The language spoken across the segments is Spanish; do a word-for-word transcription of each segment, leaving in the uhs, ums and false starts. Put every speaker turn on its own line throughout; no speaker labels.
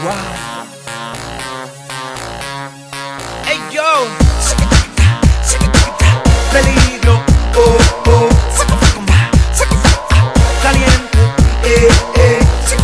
Hey yo, peligro, oh, oh, caliente, eh, eh,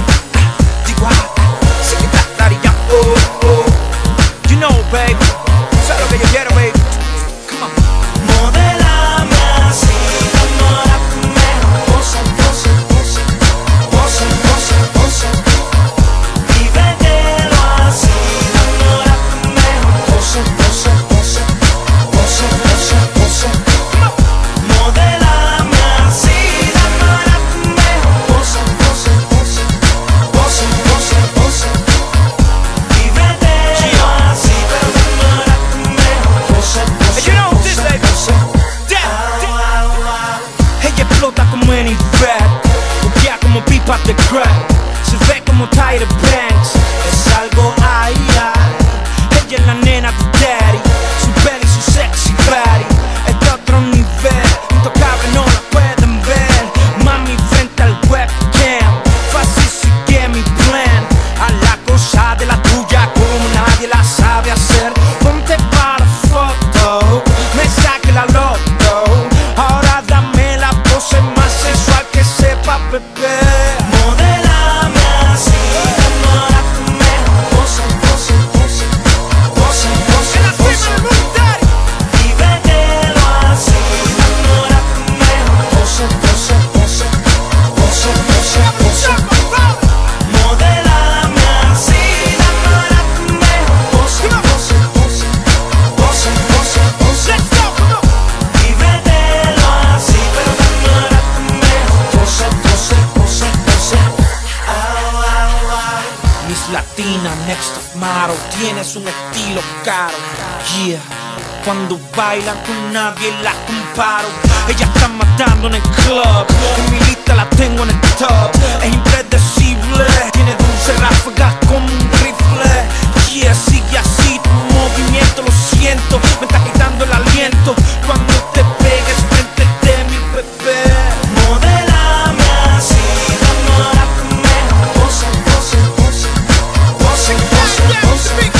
oh, oh. You know, baby, sabes lo que yo quiero, baby. Come on.
Modelame así, enamórame, pose, pose, pose, pose, pose, pose. Vívetelo así, enamórame, pose, pose, pose, pose, pose, pose. Modelame así, enamórame, pose, pose, pose, pose, pose, pose. Vívetelo así, enamórame, pose, pose.
You know this, baby. Ella explota como Annie Fat, buquea como pipa de crack, se ve como Tyra Banks. Es algo ay, ay. Ella es la nena de daddy, su belly, su sexy body es de otro nivel, intocable, no la pueden ver. Mami frente al webcam, fácil sigue mi plan. A la cosa de la tuya como nadie la sabe hacer. Ponte para foto, me saque la loto. Ahora dame la pose más sensual que sepa beber.
Modelame así, enamórame, pose, pose, pose, pose, pose, pose. Vívetelo así, enamórame, pose, pose, pose, pose, pose, pose. Modelame así, enamórame, pose, pose, pose, pose, pose, pose. Vívetelo así, pero enamórame, pose, pose, pose, pose. Au, au, au.
Miss Latina, next of model, tienes un estilo caro. Yeah, cuando bailan con nadie la comparo. Ella está matando en el club, en mi lista la tengo en el top. Es impredecible, tiene dulce ráfagas como un rifle. Yeah, sigue así tu movimiento, lo siento, me está quitando el aliento. Cuando te pegues frente de mi bebé.
Modelame así, enamórame, pose, pose, pose, pose, pose, pose.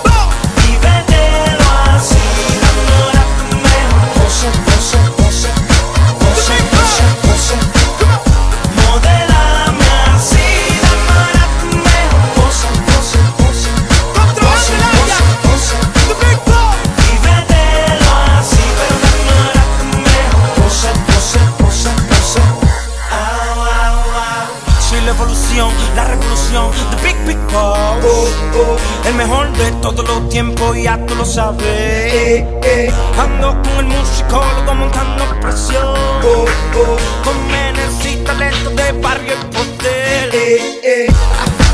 Vívetelo así, enamórame, pose, pose, pose, pose, pose, pose. Modelame así, enamórame, pose, pose, pose, pose, pose, pose. Vívetelo así, pero enamórame, pose, pose, pose, pose. Au, au, au.
Soy la evolución, la revolución, the big big boss. Oh, oh. El mejor de todos los tiempos, ya tú lo sabes. Eh, eh. Ando con el musicólogo montando presión. Oh, oh. Con menes y talento de barrio y poder. Eh, eh.